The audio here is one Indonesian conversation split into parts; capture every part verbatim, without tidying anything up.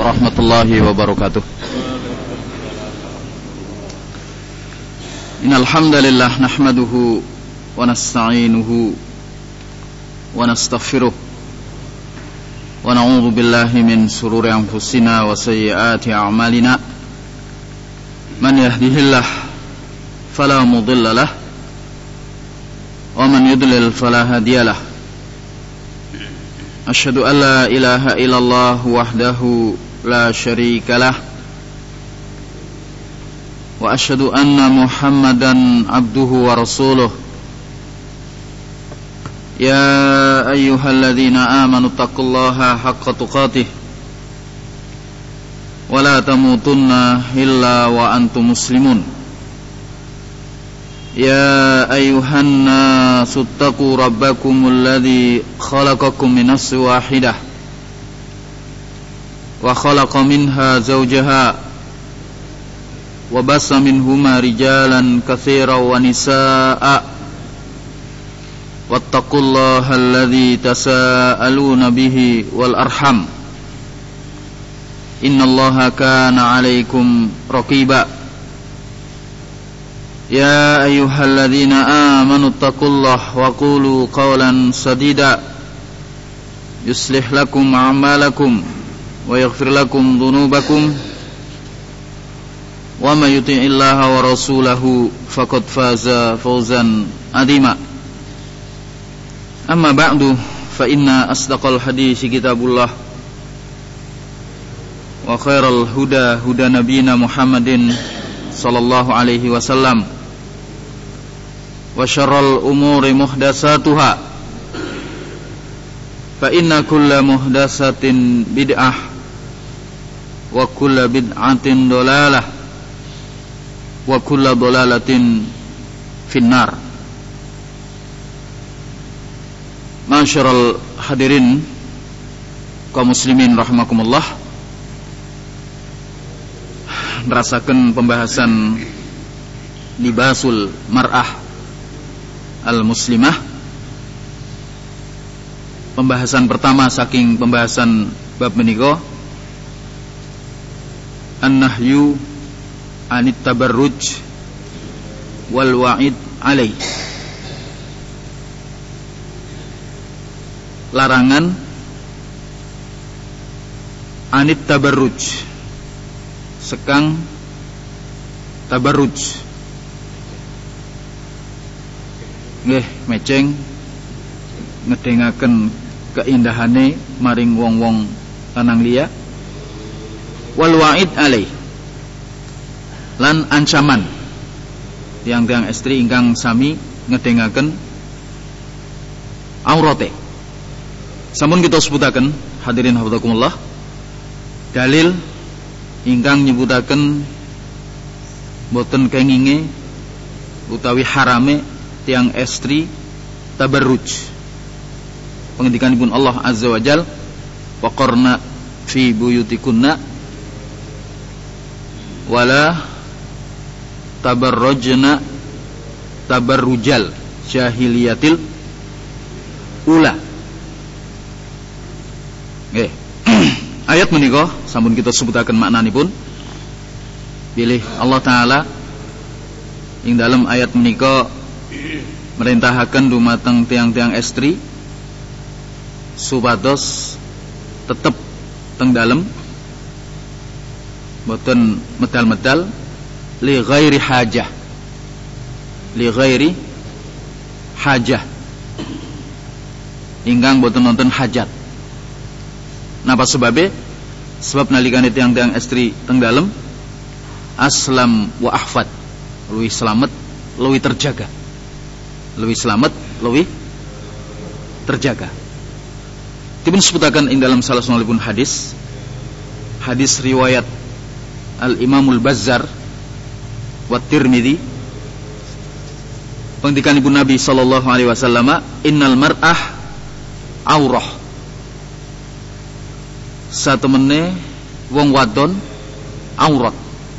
warahmatullahi wabarakatuh. Innal hamdalillah nahmaduhu wa nasta'inuhu wa nastaghfiruh wa na'udzu billahi min shururi anfusina wa sayyiati a'malina. Man yahdihillah fala mudilla lahu wa man yudlil fala hadiyalah. Asyhadu an la ilaha illallah wahdahu la syarika lah wa asyhadu anna Muhammadan abduhu wa rasuluh. Ya ayyuhalladzina amanu taqullaha haqqa tuqatih wa la tamutunna illa wa antum muslimun. Ya ayyuhan nasu ttaqu rabbakumul ladzi khalaqakum min nafsin wahidah wa khalaqa minha zawjaha wa bassa minhuma rijalan katsiran wa nisaa'a wattaqullaha alladzi tasaaluna bihi wal arham innallaha kana 'alaikum raqiba. Ya ayyuhalladzina amanu taqullaha wa qulu qawlan sadida yuslih lakum a'malakum wa yaghfir lakum dhunubakum wa may yuti'illaha wa rasulahu faqad faza fawzan 'azima. Amma ba'du, fa inna asdaqal hadits kitabullah wa khairal huda huda nabiyina Muhammadin sallallahu alaihi wasallam wa syarral umuri muhdatsatuha fa inna kulla muhdatsatin bid'ah wa kulla bid'atin dhalalah wa kulla dhalalatin finnar. Masyaral hadirin kaum muslimin rahimakumullah, merasakan pembahasan libasul mar'ah al-muslimah. Pembahasan pertama saking pembahasan bab menika, an-nahyu anit tabarruj wal wa'id alaih. Larangan anit tabarruj, sekang tabarruj, nggih meceng ngedengaken keindahane maring wong-wong lanang liya, wal wa'id alaih, lan ancaman tiang-tiang estri ingkang sami ngedengaken aurate. Sampun kita sebutaken hadirin hafizakumullah dalil ingkang nyebutaken boten kenginge utawi harame tiang estri tabarruj. Pengendikanipun Allah azza wa jal, waqarna fi buyutikunna wala tabarrujna tabarrujal jahiliyatil ula. Nggih. Ayat menika sampun kita sebutaken maknanipun bilih Allah taala ing dalam ayat menika merintahaken dumateng tiang-tiang estri supados tetep teng dalem boten medal-medal li ghairi hajah li ghairi hajah ingkang boten nonton hajat. Napa sebabe? Sebab nalikane tiang-tiang estri teng dalem aslam wa ahfad, luwih selamat, luwih terjaga. Luwih selamat, luwih terjaga. Dipun sebutaken ing dalam salah satunggalipun hadis, hadis riwayat Al-Imamul Bazzar wa Tirmidzi, pengendikanipun Nabi sallallahu alaihi wasallam, innal mar'ah aurah. Satemene wong wadon aurat.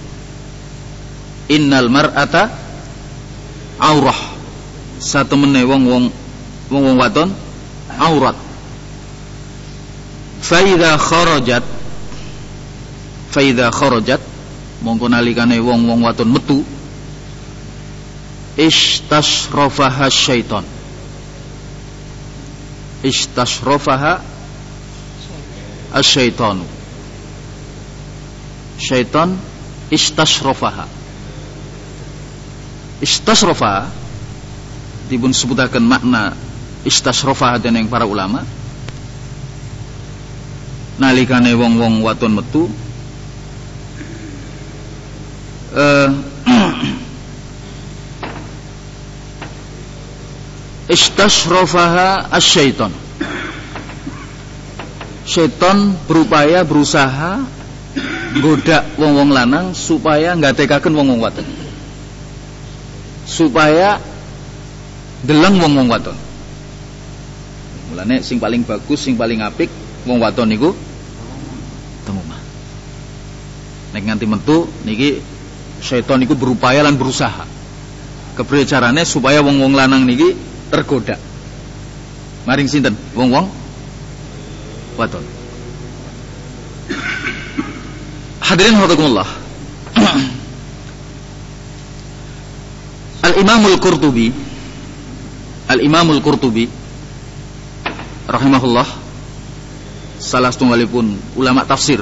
Innal mar'ata aurah. Satemene wong-wong wong-wong wadon aurat. Fa idza kharajat, fa idza kharajat mongko nalikane wong-wong wadon metu istashrafaha syaiton istashrafaha asyaitonu syaiton istashrafaha istashrafaha dipun sebutaken makna istashrafaha dening para ulama nalikane wong-wong wadon metu uh, istashrafaha asyaiton syaiton berupaya berusaha goda wong-wong lanang supaya ngatekaken wong-wong wadon supaya deleng wong-wong wadon. Mulane sing paling bagus sing paling apik wong wadon niku teng omah. Nek nganti metu niki syaiton niku berupaya lan berusaha kepriye carane supaya wong-wong lanang niki tergoda maring sinten wong-wong wadon. Hadirin rahimakumullah. Al-Imamul Qurtubi Al-Imamul Qurtubi rahimahullah salah setunggalipun ulama tafsir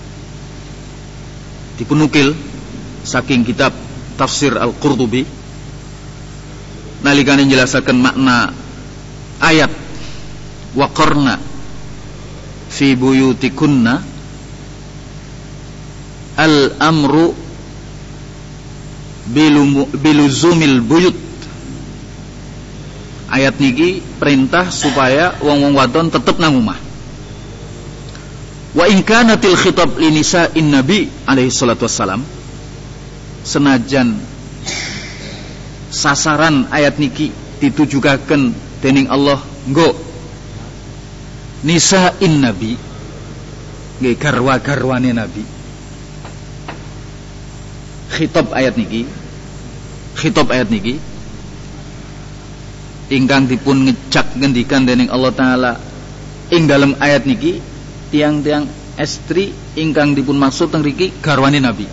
dipunukil saking kitab tafsir Al-Qurtubi nalikane njelasaken makna ayat waqarna fi buyutikunna al-amru biluzumil buyut. Ayat niki perintah supaya wong-wong wadon tetep nang omah. Wa in kanatil khitab li nisa'in nabi alaihi salatu wassalam, senajan sasaran ayat niki ditujukaken dening Allah nggo nisa'in nabi nggih garwa-garwane nabi. Khitab ayat niki khitab ayat niki ingkang dipun ngejak ngendikan dening Allah taala ing dalem ayat niki tiang-tiang estri ingkang dipun maksud teng mriki garwane nabi.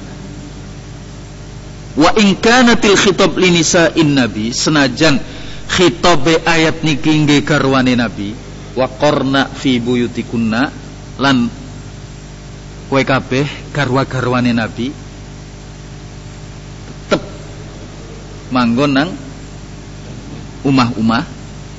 Wa in kanatil khitab li nisa'in nabi, senajan khitabe ayat niki nggih garwane nabi, wa qarna fi buyutikunna lan kowe kabeh garwa-garwane nabi tetep manggon nang umah-umah.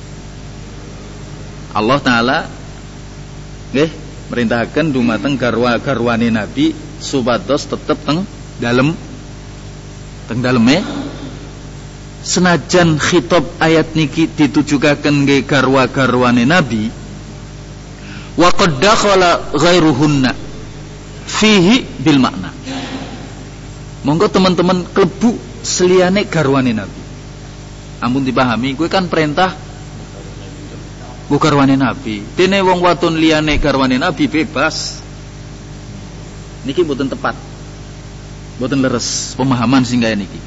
Allah taala nggih merintahkan dumateng garwa-garwane nabi supados tetep teng dalem teng daleme. Senajan khitab ayat niki ditujukaken nggih garwa-garwane nabi, wa qad dakhala ghairuhunna fihi bil makna. Monggo teman-teman klebu seliyane garwane nabi. Ampun dipahami, kuwi kan perintah ku garwane nabi. Dene wong wadon liyane garwane nabi bebas. Niki mboten tepat. Mboten leres pemahaman sing kaya niki.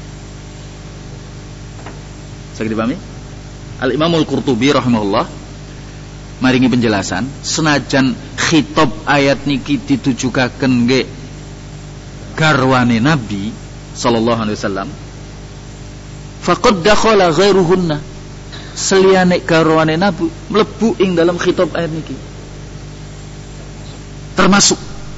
Saged dipahami? Al-Imamul Qurtubi rahimahullah maringi penjelasan, senajan khitab ayat niki ditujukaken nggih garwane nabi sallallahu alaihi wasallam, faqad dakhala ghairuhunna, seliyane garwane nabi mlebu ing dalam khitab ayat niki. Termasuk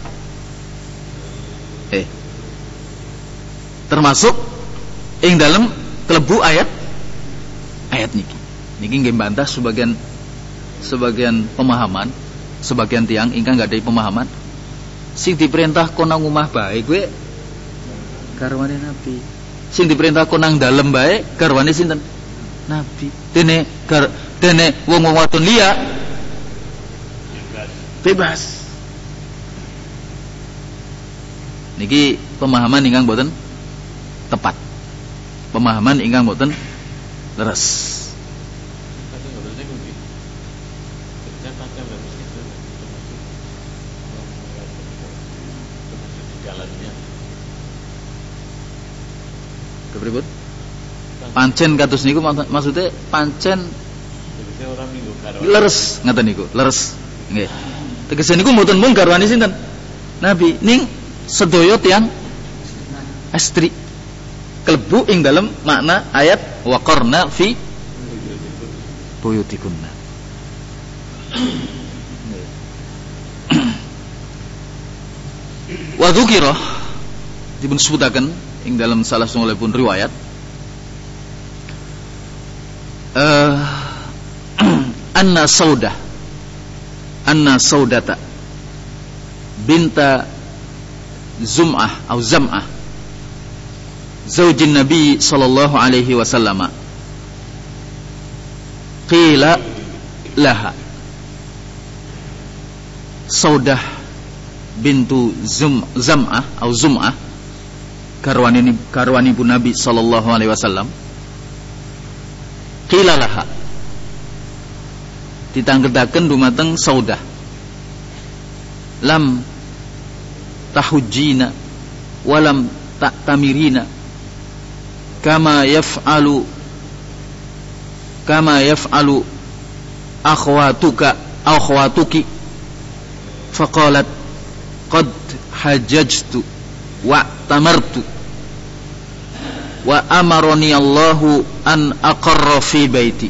eh termasuk ing dalam klebu ayat ayat niki. Niki nggih bantah sebagian sebagian pemahaman, sebagian tiang ingkang gak ada pemahaman sing diperintah konang omah bae kuwi garwane nabi, sing diperintah konang dalem bae garwane sinten? Nabi. Dene gar dene wong-wong wadon liya bebas. Niki pemahaman ingkang boten tepat, pemahaman ingkang boten leres. Kepripun? Pancen kados niku maksudnya pancen leres ngaten niku, leres. Nggih. Tegese niku mboten mung garwane sinten? Nabi. Ning sedaya tiyang estri klebu ing dalam makna ayat waqarna fi buyutikunna. Wa dzukira dipun sebutaken ing dalam salah satunggalipun riwayat uh, anna saudah anna saudata binta Zum'ah atau Zam'ah zaujin Nabi sallallahu alaihi wasallam qila laha Saudah bintu Zum, Zam'ah atau Zum'ah karwani karwani pun Nabi sallallahu alaihi wasallam qila laha ditanggedaken dumateng Saudah lam tahujjina walam ta'tamirina kama yaf'alu kama yaf'alu akhwatuka akhwatuki faqalat qad hajjajtu wa tamartu wa amarani Allahu an aqarra fi baiti.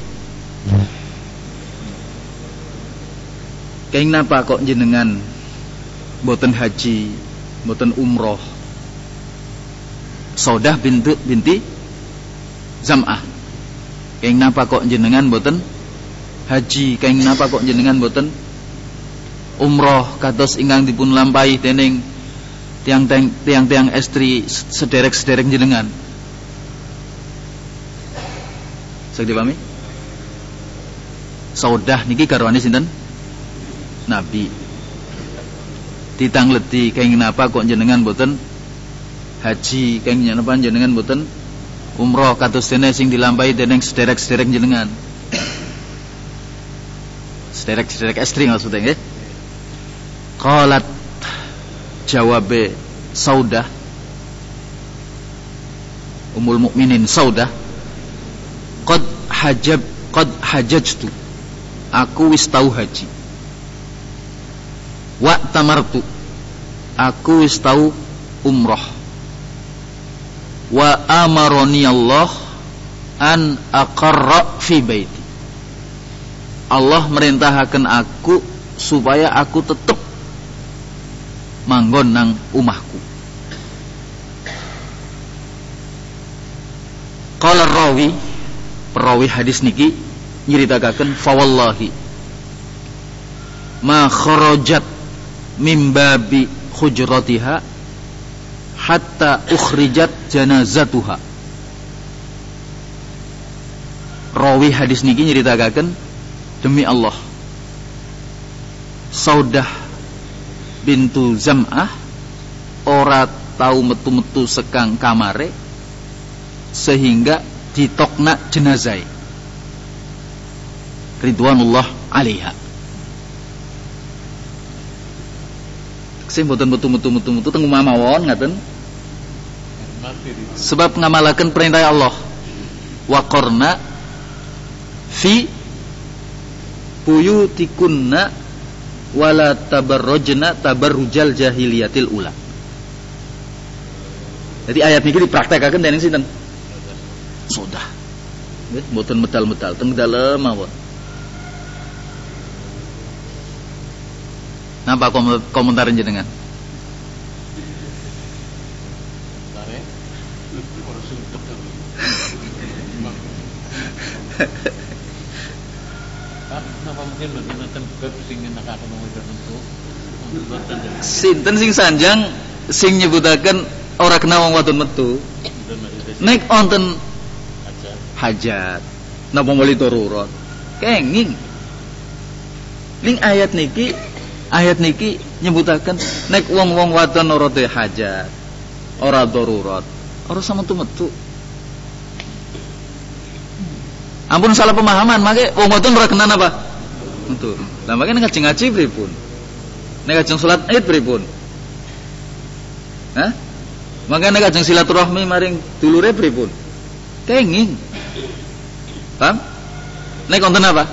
Kaing napa kok jenengan mboten haji, mboten umroh? Saudah binti binti Zam'ah. Kaing napa kok jenengan mboten haji? Kaing napa kok jenengan mboten umroh kados ingkang dipun lampahi dening tiang-tiang tiang-tiang estri sederek-sederek jenengan? Saged dipahami? Saudah niki garwane sinten? Nabi. Ditangleti kenging napa kok jenengan mboten haji, kenging napa jenengan mboten umroh kados dene sing dilampahi dening sederek-sederek jenengan. Sederek-sederek estri maksudnya nggih. Qalat jawabe Saudah Ummul Mukminin Saudah qad hajab qad hajajtu aku wis tau haji wa tamartu aku wis tau umroh wa amaroni Allah an aqarra fi baiti Allah merintahaken aku supaya aku tetep manggon nang umahku. Qala rawi perawi hadis niki nyeritakaken fa wallahi ma kharajat min babi hujratiha hatta ukhrijat janazatuha. Rawi hadis niki nyeritakaken demi Allah Saudah bintu Zam'ah ora tau metu-metu sekang kamare sehingga ditokna jenazah ridwanullah alaiha. Sing mboten metu-metu-metu teng omah mawon ngaten sebab ngamalaken perintah Allah waqarna fi buyutikunna wala tabarrujna tabarrujal jahiliyatil ula. Jadi ayat niki dipraktekaken dening sinten? Saudah. Nggih, mboten medal-medal teng dalem mawon. Napa komentar jenengan? Sinten sing sanjang sing nyebutaken ora kena wong wadon metu nek wonten hajat napa muli darurat kenging ning ayat niki ayat niki nyebutaken nek wong-wong wadon ora duwe hajat ora darurat ora sametu-metu. Ampun salah pemahaman mangke wong wadon ora kena napa metu. Lah mangke nek ngaji pripun? Nek ajeng salat Id pripun? Hah? Mangke nek ajeng silaturahmi maring dulure pripun? Kenging. Paham? Nek wonten apa?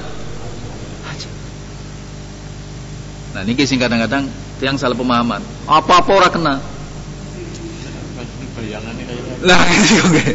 Nah niki sing kadang-kadang tiyang salah pemahaman. Apa-apa ora kena. Lah niku nggih.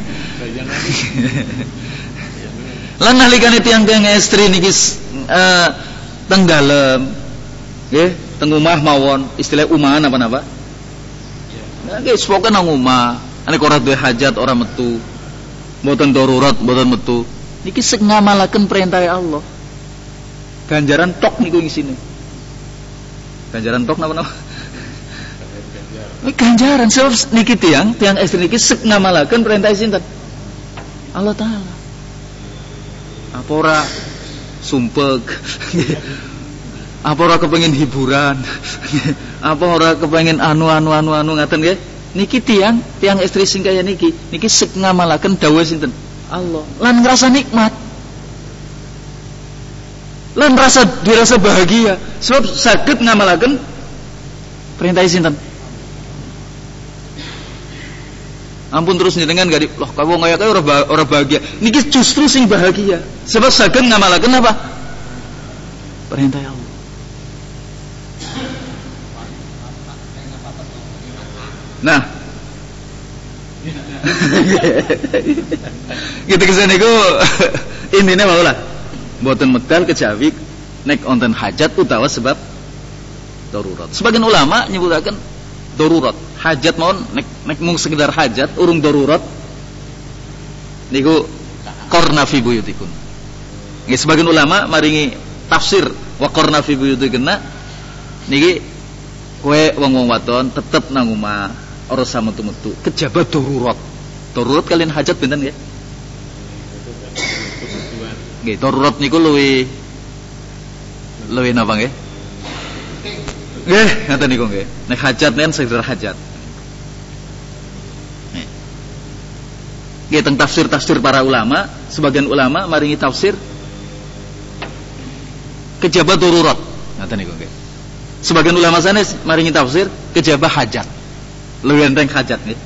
Lan nalikane tiyang-tiyang estri niki eh teng dalem nggih, teng omah mawon, istilah umahan apa-apa. Nah, nggih sepoke nang omah, nek ora duwe hajat ora metu. Mboten darurat, mboten metu. Niki sing ngamalaken perintah Allah. Ganjaran tok niku isine. Ganjaran tok napa-napa? Ini ganjaran sebab niki tiang, tiang estri niki sek ngamalaken perintah sinten? Allah Taala. Apa ora sumpek? Apa ora kepengin hiburan? Apa ora kepengin anu anu anu anu ngaten nggih? Niki tiang, tiang estri sing kaya niki, niki sek ngamalaken dawuh sinten? Allah. Lan ngrasa nikmat. Lan rasa dirasa bahagia sebab saged ngamalaken perintah sinten? Ampun terus jenengan gak di loh kamu ngaya kaya ora bahagia. Niki justru sing bahagia. Sebab saged ngamalaken apa? Perintah Allah. Nah. Gitu kesan niku intine maulah. Mboten medal kejawi nek wonten hajat utawa sebab darurat. Sebagian ulama nyebutaken darurat. Hajat mawon nek nek mung sekedar hajat urung darurat niku qarna fi buyutikum. Nggih sebagian ulama maringi tafsir wa qarna fi buyutikunna niki kowe wong-wong wadon tetep nang omah ora usah metu-metu kejaba darurat. Darurat kalian hajat benten nggih? Nggih darurat niku luwih luwih napa nggih? Nggih ngaten niku nggih. Nek hajat nen sekedar hajat. Nggih teng tafsir-tafsir para ulama, sebagian ulama maringi tafsir kejaba darurat. Ngaten niku nggih. Sebagian ulama sanes maringi tafsir kejaba hajat. Luwih enteng hajat nggih.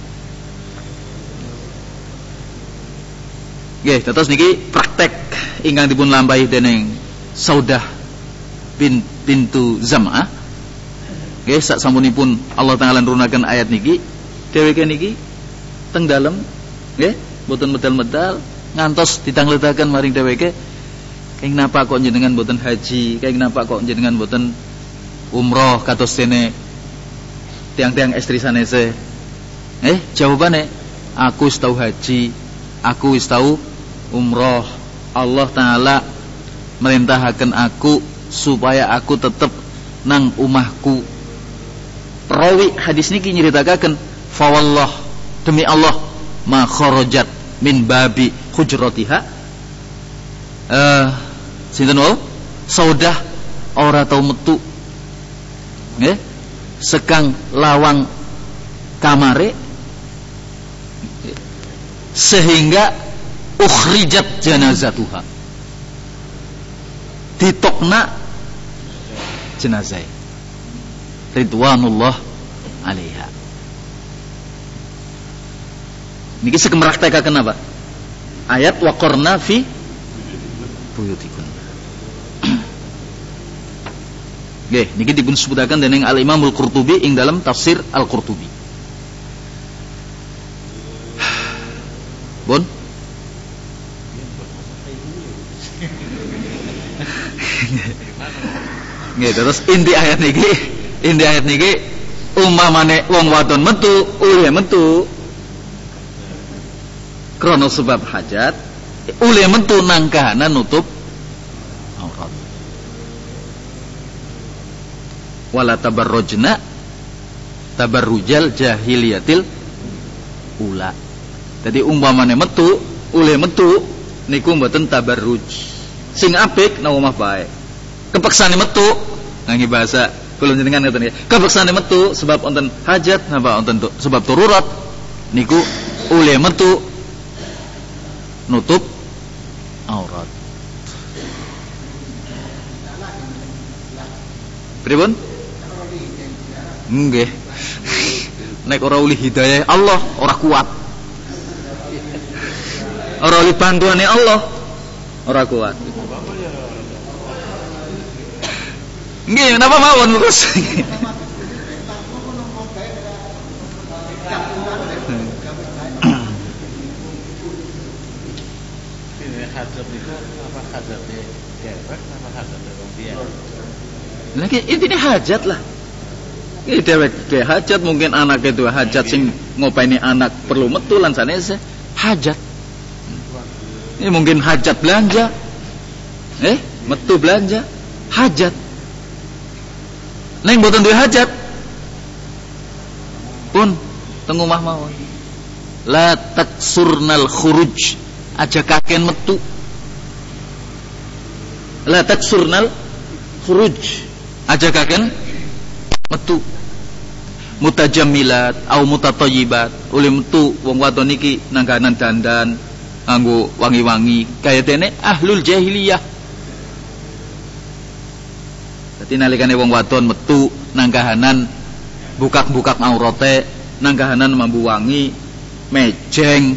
Nggih, terus niki praktek ingkang dipun lampahi dening Saudah bin bintu Zam'ah. Nggih, sak sampunipun Allah Taala nurunaken ayat niki, dheweke niki teng dalem nggih, mboten medal-medal ngantos ditangletaken maring dheweke, kenging napa kok jenengan mboten haji, kenging napa kok jenengan mboten umroh kados dene tiang-tiang estri sanese. Eh, jawabane, aku wis tau haji, aku wis tau umroh. Allah Taala merintahaken aku supaya aku tetep nang umahku. Perawi hadis niki nyritakaken, fa wallah, demi Allah, ma kharajat min babi hujratiha. Eh, uh, sinten wau? Saudah ora tau metu. Nggih? Sekang lawang kamare sehingga ukhrijat janazatuha. Ditokna jenazah. Ridwanullah alaiha. Niki sekemraktekaken apa? Ayat waqarna fi buyutikum. Nggih, niki dipun sebutaken dening Al-Imam Al-Qurtubi ing dalam tafsir Al-Qurtubi. Bon? Nggih, terus inti ayat niki, inti ayat niki umpamane wong wadon metu, ulih metu krana sebab hajat, ulih metu nang kahanan nutup aurat. Wala tabarrujna tabarrujal jahiliyatil ula. Jadi umpamane metu, ulih metu niku mboten tabarruj. Sing apik nang omah bae. Kepeksane metu ngangge bahasa kula jenengan ngoten nggih. Kepeksane metu sebab wonten hajat napa wonten sebab darurat niku ulih metu nutup aurat. Pripun? Nggih. Nek ora uli hidayah Allah, ora kuat. Ora uli bantuane Allah, ora kuat. Nggih, napa mawon terus? hajat itu apa hajatnya dewek apa hajatnya wong dia? Lagi intinya hajat lah. Ini dewek de hajat mungkin anak itu hajat sing ngopeni anak perlu metu lan sanese hajat. Ini mungkin hajat belanja. Eh, metu belanja hajat. Neng mboten duwe hajat. Pun teng omah mawon. La taksurnal khuruj, aja kaken metu. La taksurnal khuruj, aja kaken metu. Mutajammilat au mutatayyibat, uli metu wong wadon iki nangganan dandan nganggo wangi-wangi kaya dene ahlul jahiliyah. Dadi nalikane wong wadon metu nanggahanan bukak-bukak aurate, nanggahanan mambu wangi, mejeng,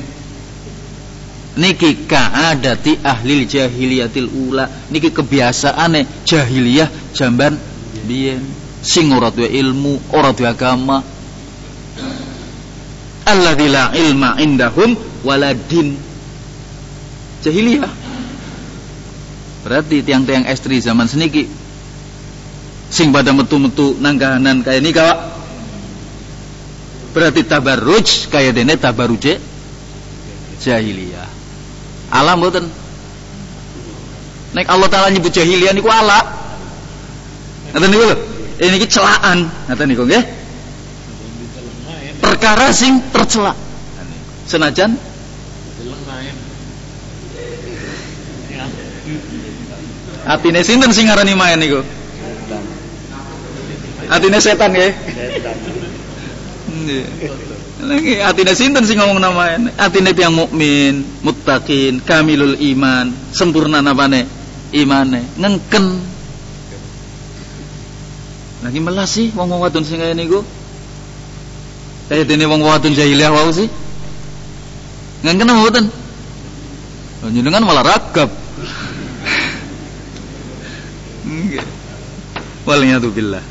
niki kaadati ahlil jahiliyatil ula, niki kebiasaane jahiliyah jamban biyen sing ora duwe ilmu, ora duwe agama. Alladzi la ilma indahum wala din. Jahiliyah. Berarti tiang-tiang estri zaman seniki sing pada metu-metu nanggahanan kaya nika, Pak. Berarti tabarruj kaya dene tabarruje jahiliyah. Alam mboten. Nek Allah Taala nyebut jahiliyah niku ala. Ngoten niku lho. Ini iki celaan, ngoten niku nggih. Perkara sing tercela. Senajan atine sinten sing ngarani main niku? Atine setan nggih. Nggih. Lagi atine sinten sing ngomong namanya? Atine tiyang mukmin, muttaqin, kamilul iman, sempurna napane? Imane, ngengken. Lagi melas sih wong wong wadon sing kaya niku. Kaya dene wong wadon jahiliyah wae sih. Ngengken apa mboten? Jenengan malah ragap. Nggih. Waliyadu billah.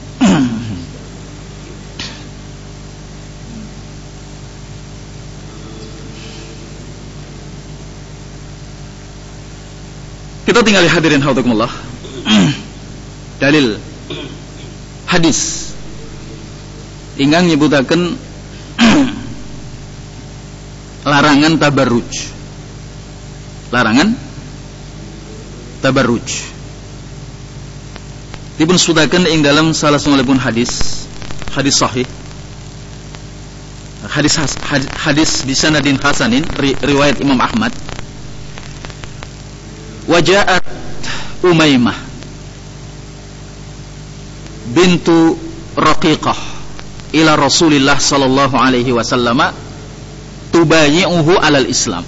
Kita tinggal hadirin haudzukumullah. Dalil hadis ingkang nyebutaken larangan tabarruj. Larangan tabarruj. Dipun sebutaken ing dalam salah satunggalipun hadis, hadis sahih. Hadis hadis, hadis bisanadin hasanin ri, riwayat Imam Ahmad. Waja'at Umaymah bintu Raqiqah ila Rasulillah sallallahu alaihi wasallam tubayi'uhu alal Islam.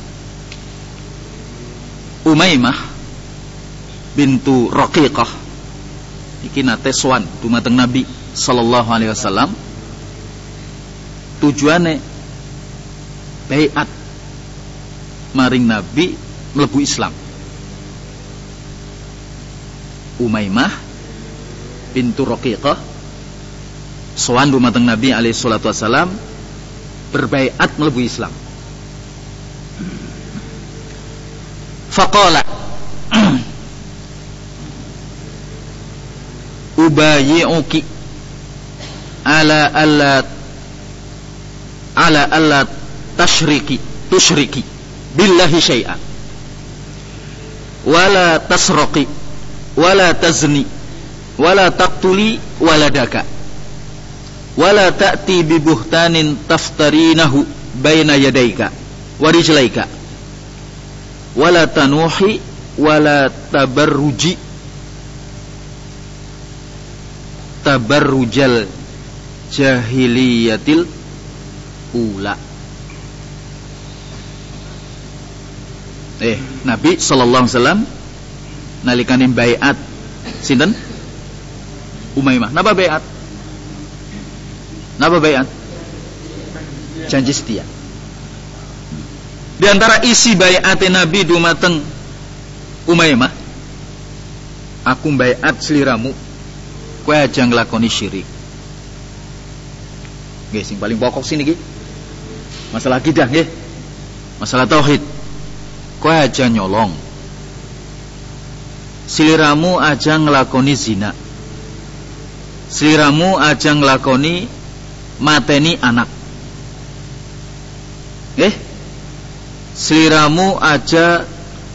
Umaymah bintu Raqiqah iki nate sowan dumateng Nabi sallallahu alaihi wasallam, tujuane baiat maring Nabi mlebu Islam. Umaymah bintu Raqiqah sowan dumateng Nabi alaihi salatu wasalam berbaiat mlebu Islam. Faqala ubayyi'uki ala alla ala alla tashriki tusyriki billahi syai'an wala tasraqi wala tazni wala taqtuli waladaka wala ta'ti bi buhtanin taftarinahu baina yadayka wa rijlaika wala tanuhi wala tabarruji tabarrujal jahiliyatil ula. Eh, Nabi sallallahu alaihi wasallam nalikane baiat sinten? Umaymah. Napa baiat? Napa baiat? Janji setia. Di antara isi baiat Nabi dumateng Umaymah, aku baiat sliramu kowe aja nglakoni syirik. Nggih, sing paling pokok sini niki. Masalah akidah nggih. Masalah tauhid. Kowe aja nyolong. sliramu aja nglakoni zina, sliramu aja nglakoni mateni anak, eh sliramu aja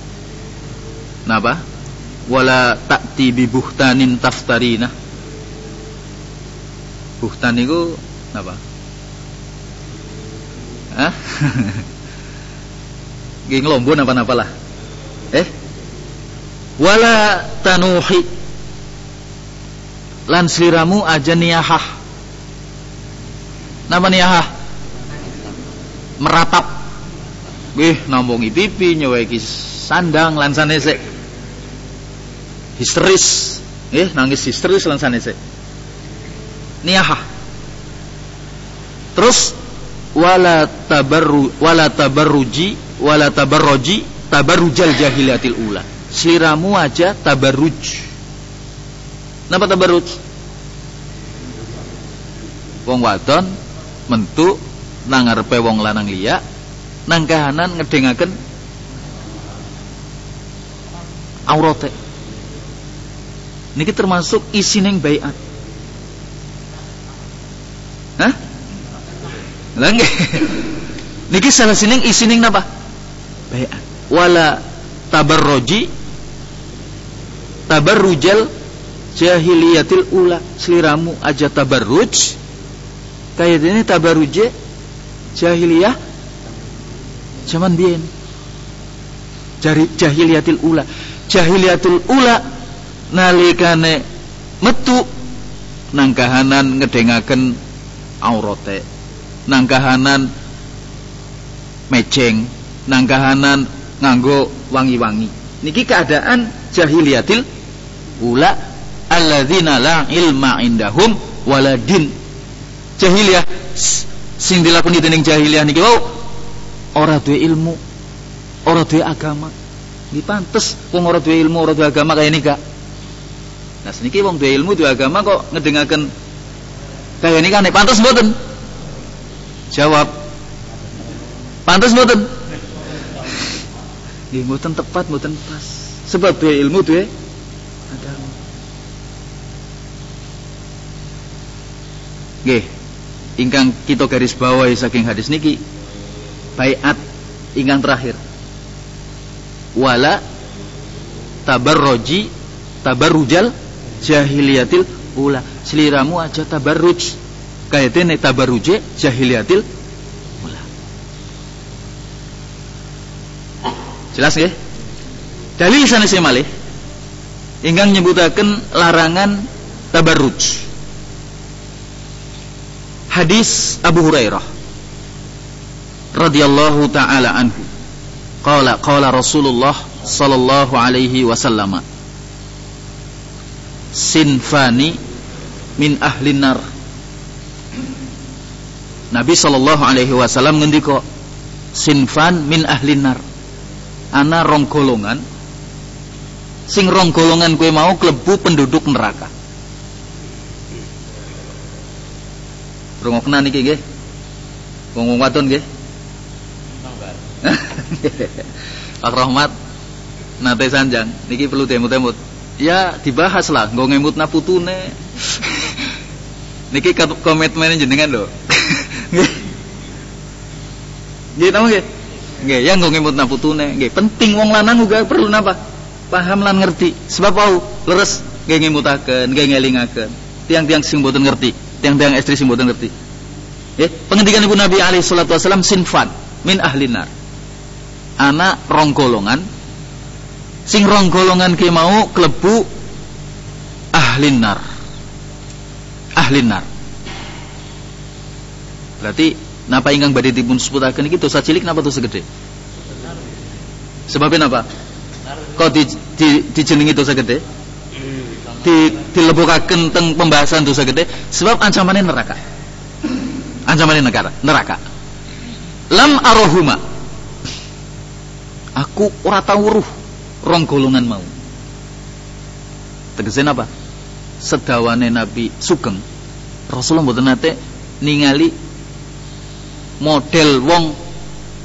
napa wala ta'ti bi buhtanin taftarina. Buhtan niku napa? Hah? Nggih nglombo napa-napa lah. Eh? Wala tanuhi. Lan sliramu aja niyahah. Napa niyahah? Meratap. Nggih nampungi pipi, nyeweki sandang lan sanese. Histeris, nggih nangis histeris lan sanese. Niyahah. Terus wala tabarru wala tabarruji wala tabarruji tabarrujal jahiliyatil ula. Sliramu aja tabarruj. Napa tabarruj? Wong wadon mentu nang ngarepe wong lanang liya, nang kahanan ngedengaken aurate. Niki termasuk isining baiat. Hah? Lah nggih. Niki salah sining isining napa? Baiat. Wala tabarruji tabarrujal jahiliyatil ula. Sliramu aja tabarruj kayak ini tabarruje jahiliyah zaman biyen. Jari jahiliyatil ula. Jahiliyatul ula nalikane metu nang kahanan ngedengaken aurate, nang kahanan meceng, nang kahanan nganggo wangi-wangi. Niki keadaan jahiliyatil ula alladzina la ilma indahum wala din. Jahiliyah sing dilakoni dening jahiliyah niki wau ora duwe ilmu, ora duwe agama. Niki pantes wong ora duwe ilmu, ora duwe agama kaya nika. Nah seniki wong duwe ilmu duwe agama kok ngedengaken kaya nika nek pantes mboten? Jawab. Pantes mboten? Nggih mboten tepat, mboten pas. Sebab duwe ilmu duwe agama. Nggih, ingkang kita garis bawahi saking hadis niki baiat ingkang terakhir. Wala tabarruji tabarrujal jahiliyatil ula. Sliramu aja tabarruj kaya dene tabarruje jahiliyatil ula. Jelas nggih? Dalil sanesih malih ingkang nyebutaken larangan tabarruj. Hadis Abu Hurairah radhiyallahu taala anhu. Qala qala Rasulullah sallallahu alaihi wasallam. Sinfani min ahlin nar. Nabi sallallahu alaihi wasallam ngendika sinfan min ahlin nar. Ana rong golongan sing rong golongan kowe mau klebu penduduk neraka. Rungokna niki nggih. Wong-wong wadon nggih. Pak Rahmat nate sanjang niki perlu demut-demut. Ya dibahas lah, nggo ngemutna putune. Niki komitmen jenengan lho. Nggih. Nggih tahu nggih? Nggih, ya nggo ngemutna putune. Nggih, penting wong lanang juga perlu napa? Paham lan ngerti. Sebab au leres nggih ngemutaken, nggih ngelingaken. Tiang-tiang sing mboten ngerti, tiang-tiang istri sing mboten ngerti. Nggih, pengendikan Ibu Nabi alaihi salatu wasallam sinfan min ahlinar. Ana rong golongan sing rong golongan ki mau klebu ahlin nar. Ahlin nar. Berarti napa ingkang badhe dipun sebutaken iki dosa cilik napa dosa gede? Sebabnya napa? Kok di, di, dijenengi dosa gede? Di dilebokaken teng pembahasan dosa gede sebab ancamannya neraka. Ancamannya negara, neraka. Lam arohuma. Aku ora tau weruh rong golongan mau. Tegese napa? Sedawane Nabi sugeng. Rasulullah mboten nate ningali model wong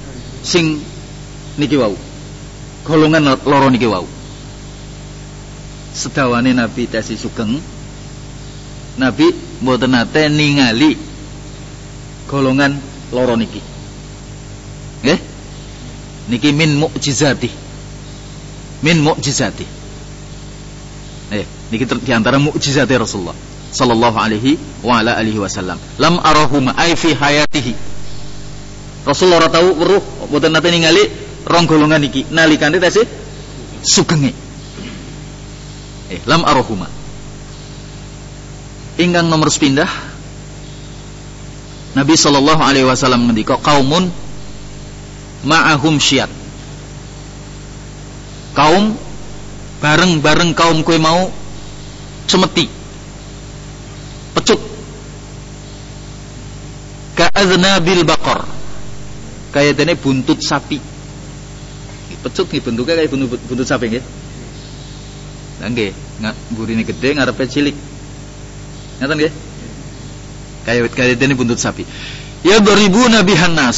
sing niki wau. Golongan loro niki wau. sedawane Nabi tesi sugeng, Nabi mboten nate ningali golongan loro niki. Nggih? Niki min mukjizati. Min mukjizati. Eh, niki di antara mukjizati Rasulullah sallallahu alaihi wa ala alihi wasallam. Lam arahuma ai fi hayatihi. Rasulullah ora tau weruh mboten nate ningali rong golongan niki nalikane tesi sugenge. Eh, lam arahuma. Ingkang nomor sepindah Nabi sallallahu alaihi wasallam ngendika kaumun ma'ahum syiat. Kaum bareng-bareng kaum kowe mau cemeti pecut ka'adznabil baqar, kaya dene buntut sapi. Pecut nggih bentuke kaya buntut, buntut sapi nggih. Lah nggih, burine gede ngarepe cilik. Ngaten nggih? Kaya kaya dene buntut sapi. Ya daribuna bihan nas.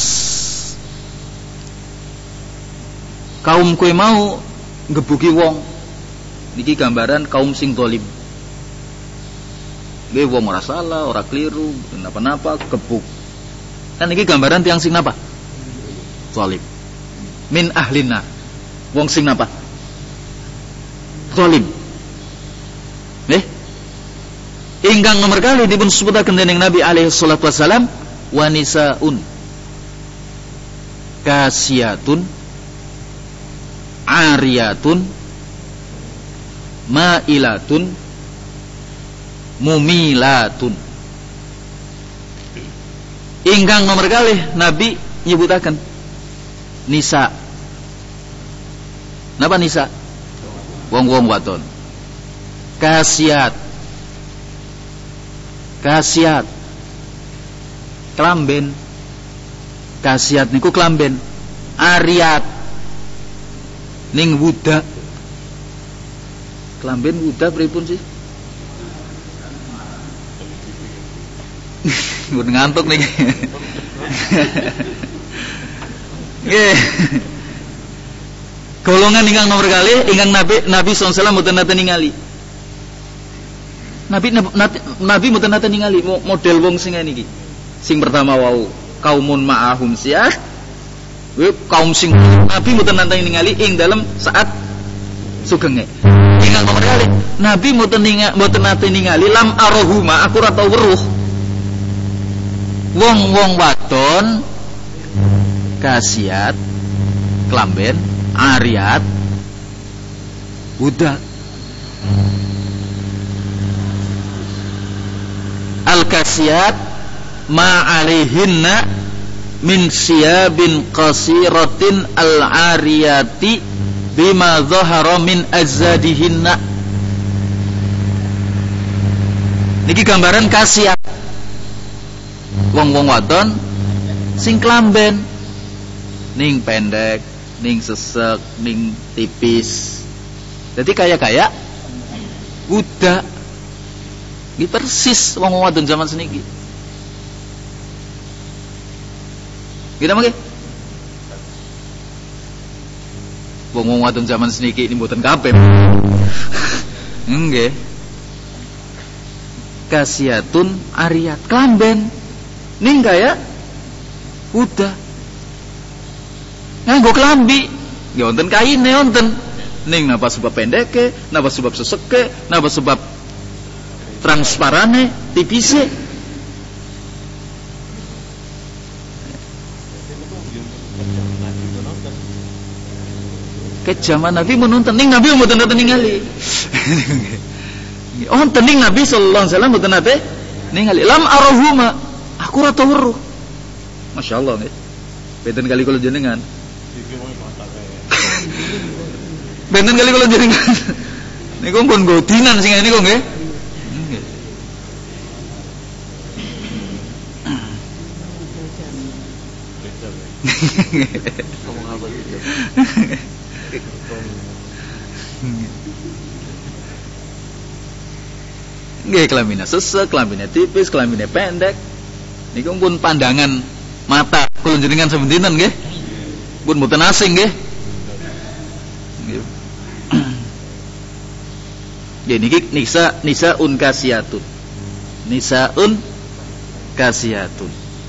Kaum kowe mau ngebuki wong. Niki gambaran kaum sing zalim. Nggih wong ora salah, ora keliru, napa-napa gebuk. Kan niki gambaran tiyang sing napa? Zalim. Min ahlina. Wong sing napa? Zalim. Nggih? Ingkang nomor kali dipun sebutaken dening Nabi alaihi salatu wasalam wa nisaun kasiyatun ariyatun ma'ilatun mumilatun. Ingkang nomor kali Nabi nyebutaken nisa. Napa nisa? Wong-wong wadon. Kasiyat. Kasiyat. Klamben. Kasiyat niku klamben. Ariyat. Ning wuda. Klamben wuda pripun sih? Mun ngantuk niki. Nggih. Golongan ingkang nomor kali ingkang Nabi Nabi sallallahu alaihi wasallam mboten nate ningali. Nabi Nabi mboten nate ningali model wong sing ngene iki. Sing pertama wau kaumun ma'ahum siyah. Kuwi kaum sing Nabi mboten nate ningali ing dalam saat sugenge. Ingkang nomor kali Nabi mboten ningali mboten nate ningali lam arahuma aku ora tau weruh. Wong-wong wadon kasiat klamben ariyat budak al-kasiyat ma'alihinna min siyabin qasiratin al-ariyati bima zahara min azadihinna. Niki gambaran kasiyat wong-wong wadon sing klamben ning pendek, ning sesek, ning tipis. Jadi kaya-kaya budak. Iki persis wong wadon zaman seniki. Kita mangke. Wong wadon zaman seniki ini mboten kabeh. Nggih. Kasiyatun ariyat klamben. Ning kaya budak. Nganggo klambi, ya wonten kaine wonten. Ning napa sebab pendeke, napa sebab seseke, napa sebab transparane, tipise. Ke zaman Nabi menonton, ning Nabi mboten nate ningali. Oh, ning Nabi sallallahu alaihi wasallam mboten nate ningali. Lam arahuma, aku ora tau weruh. Masyaallah nggih. Benten kali kula jenengan. Benten kali kula jenengan. Niku pun godinan sing niku nggih. Ngomong apa gitu. Nggih, kelamine sesek, kelamine tipis, kelamine pendek. Niku pun pandangan mata kula jenengan sebenten nggih. Pun mboten asing nggih. Nggih niki nisa nisaun kasiyatun. Nisaun kasiyatun.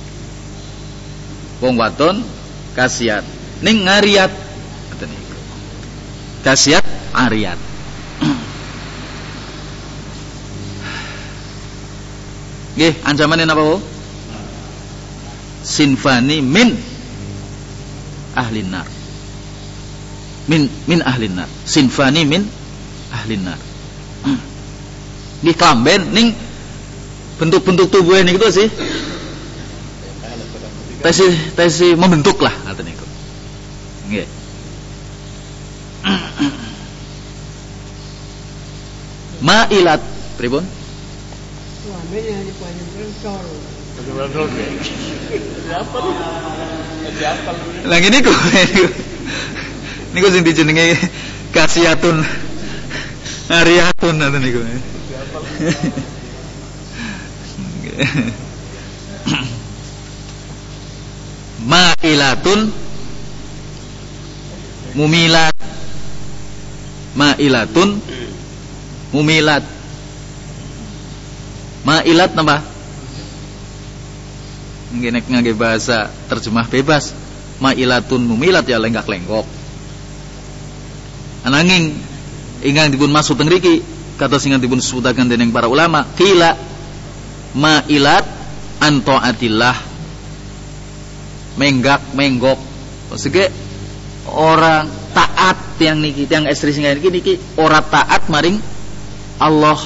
Wong wadon kasiyat. Ning ngariat ngoten niku. Kasiyat ariat. Nggih, ancamane napa, Bu? Sinfani min ahlin nar. Min min ahlin nar. Sinfani min ahlin nar. Nggih klamben ning bentuk-bentuk tubuh niku to sih. Tesi tesi membentuk lah ngoten niku. Nggih. Ma'ilat pripun? Suaminya hanya banyak rencor. Siapa nih? Siapa lu? Lah ngene niku. Niku sing dijenenge kasiyatun. Ariatun ngoten niku. Siapa lu? Ma'ilatun mumilat. Ma'ilatun mumilat. Ma'ilat napa? Nggih nek ngangge bahasa terjemah bebas. Ma'ilatun mumilat ya lenggak-lenggok. Ananging ingkang dipun maksud teng mriki kados ingkang dipun sebutaken dening para ulama, qila ma'ilat an taatillah. Menggak menggok. Maksudnya orang taat yang niki, yang istri sing niki niki ora taat maring Allah.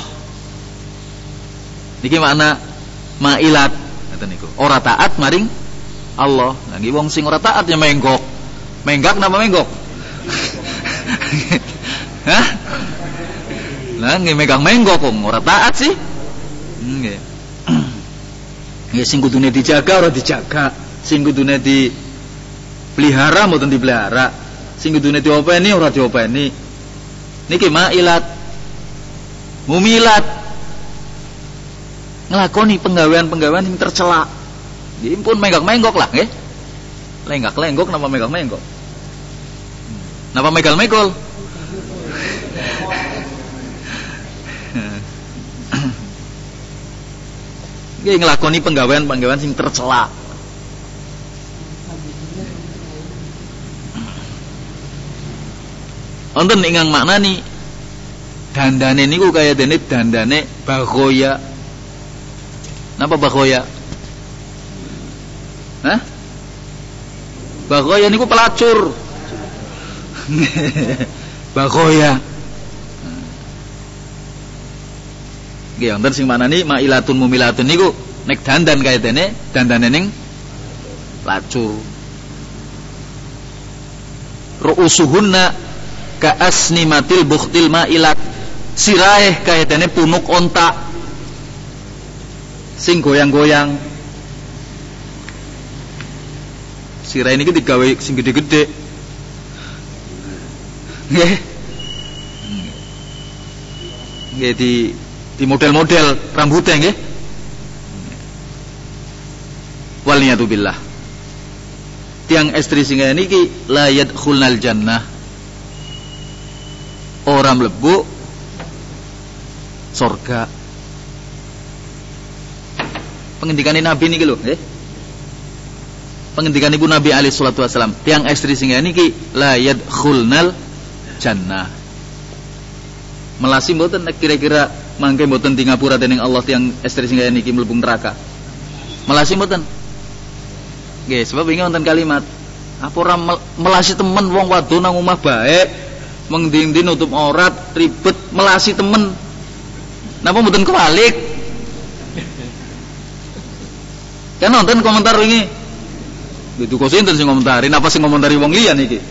Niki makna ma'ilat ngoten niku. Ora taat maring Allah. Lagi wong sing ora taat ya menggok. Menggak napa menggok? Hah? Lah nggih megang menggok kok ora taat sih. Nggih. Nggih sing kudune dijaga ora dijaga. Sing kudune dipelihara mboten dipelihara. Sing kudune diopeni ora diopeni. Niki ma'ilat. Mumilat. Nglakoni penggawean-penggawean sing tercela. Nggih pun menggak-menggok lah nggih. Lenggak-lenggok napa menggak-menggok? Napa megal-megol? Nggih nglakoni penggawean-penggawean sing tercela. Wonten ingkang maknani dandane niku kaya dene dandane baghoya. Napa baghoya? Hah? Baghoya niku pelacur. Baghoya. Nggih wonten sing maknani ma'ilatun mumilatun niku nek dandan kaya dene dandane ning pelacur. Ru'usuhunna ka asnimatil bukhtil ma'ilat. Sirahe kaya dene punuk onta sing goyang-goyang. Sirahe niki digawe sing gede-gede. Nggih. Nggih di di model-model rambutnya nggih. Wal niyatu billah. Tiang istri sing niki la yadkhulnal jannah. Ora mlebu surga. Pengendikane Nabi niki lho, nggih. Pengendikan ibu Nabi alaihi salatu wasallam, tiang istri sing niki la yadkhulnal jannah. Melasi mboten nek kira-kira mangke mboten di ngapura dening Allah tiang istri sing niki mlebu neraka. Melasi mboten. Nggih, sebab wingi wonten kalimat, apa ora melasi temen wong wadon nang omah bae, mengdindi nutup aurat, ribet melasi temen. Napa mboten kebalik? Kan nonton komentar wingi. Itu kok sinten sing komentari, napa sing komentari wong liya niki?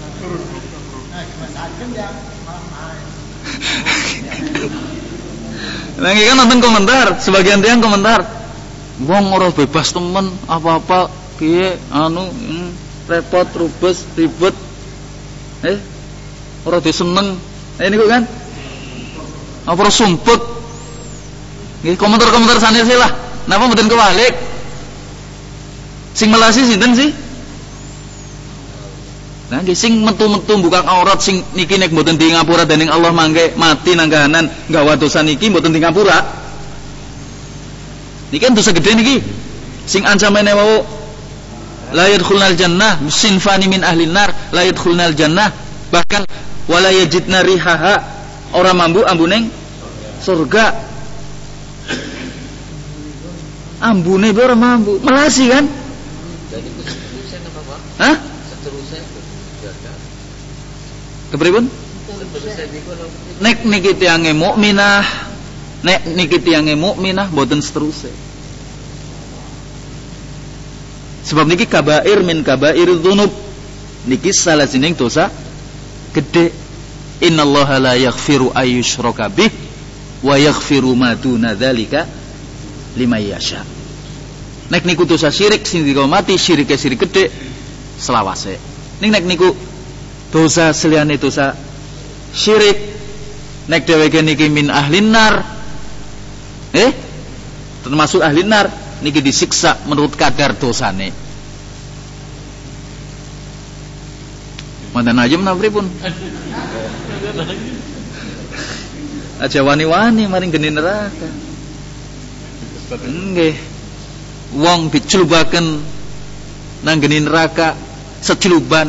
Lagi kan nonton komentar, sebagian tiang komentar, wong ora bebas temen, apa-apa piye anu hmm, repot, rubes, ribet. Eh, ora diseneng. Eh niku kan. Apa ora sumput? Nggih, komentar-komentar sanes lah. Napa mboten kebalik? Sing melasi sinten sih? Nah, nggih sing metu-metu buka aurat sing niki nek mboten di ngapura dening Allah mangke mati nang kahanan nggawa dosa niki mboten di ngapura. Niki kan dosa gede niki. Sing ancamane wau la yadkhulnal jannah sinfani min ahli nar la yadkhulnal jannah, bahkan wala yajidna rihaha, ora mambu ambune surga. Ambune ora mambu, melasi kan? Jadi seterusnya apa, Pak? Hah? Seterusnya jaga. Kepripun? Seterusnya niku Nek niki tiange mukminah, nek niki tiange mukminah mboten seterusnya. Sebab niki kabair min kabairil dzunub. Niki salah sining dosa gede. Innallaha la yaghfiru ayyushraka bih wa yaghfiru ma duna dzalika liman yasha. Nek niku dosa syirik sing dikomati syirike syirik gede selawase. Ning nek niku dosa seliyane dosa syirik, nek dheweke niki min ahlin nar, eh termasuk ahlin nar, niki disiksa menurut kadar dosane. Mantan aja menapa pripun? Aja wani-wani maring geni neraka. Nggih. Wong dicelubaken nang geni neraka seceluban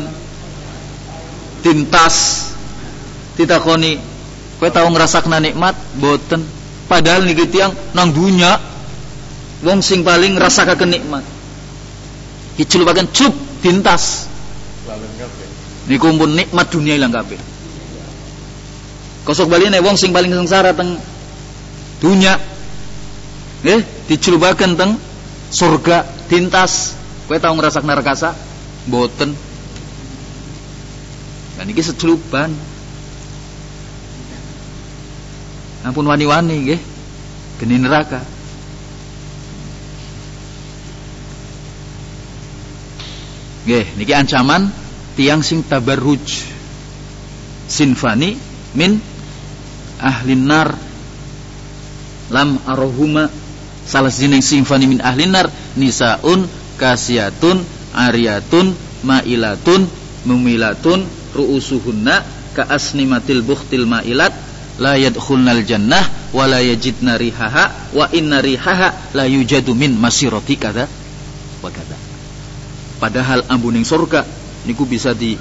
tintas ditakoni kowe tau ngrasakna nikmat boten, padahal niki tiyang nang dunya wong sing paling ngrasakaken nikmat dicelubaken celup tintas niku pun nikmat dunia ilang kabeh. Kosok baline wong sing paling sengsara teng dunya nggih dicelubaken teng surga tintas, kowe tau ngrasakna rekasa mboten. Nah niki seceluban. Ampun wani-wani nggih geni neraka. Nggih niki ancaman tiang sing tabarruj sinfani min ahlin nar lam arahuma. Salah sining sinfani min ahlin nar nisaun kasiyatun ariyatun mailatun mumilatun ru'usuhunna ka asnimatil bukhtil mailat la yadkhulnal jannah wa la yajidna rihaha wa inna rihaha la yujadu min masirati kada wa kada. Padahal ambuning surga niku bisa di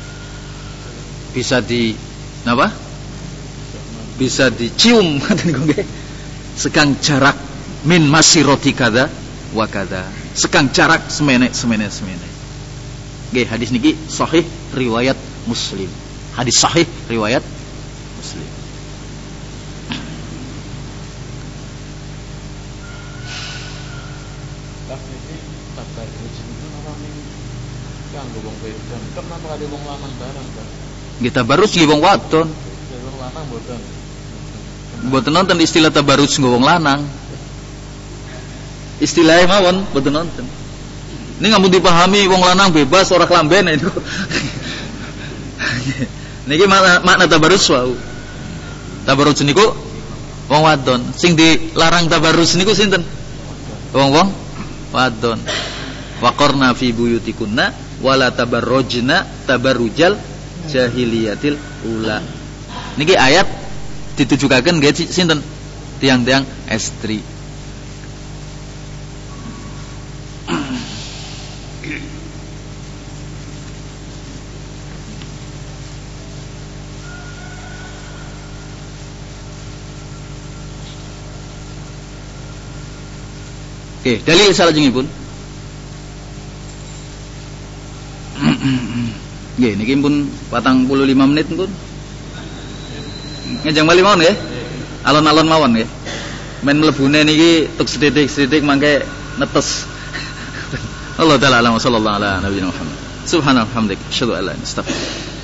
bisa di napa? Bisa dicium ngoten niku nggih. Sekang jarak min masirati kada wa kada. Sekang jarak semene semene semene. Nggih hadis niki sahih riwayat Muslim. Hadis sahih riwayat Muslim. Lah niki tabarruj niku napa niku kanggo wong wedon. Kenapa kali wong lanang barang, Pak? Nggih tabarruj nggih wong wadon. Wong lanang mboten. Mboten nonton istilah tabarruj nggo wong lanang. Istilahnya mawon mboten nonton. Ini ngampun dipahami wong lanang bebas ora klamben itu. Niki makna, makna tabarruj wau. Tabarruj niku wong wadon. Sing dilarang tabarruj niku sinten? Wong-wong wadon. Waqarna fi buyutikunna wala tabarrujna tabarrujal jahiliyatil ula. Niki ayat ditujukaken nggih sinten? Tiang-tiang estri. Oke, dalil salajengipun. Nggih, niki pun patang puluh lima menit pun. Ngejang bali mawon nggih. Alon-alon mawon nggih. Men mlebune niki tuk sedidik-sedidik mangke netes. Allah taala sallallahu ala nabiyina Muhammad. Subhanallah hamdik, asyhadu an la ilaha illa anta astaghfiruka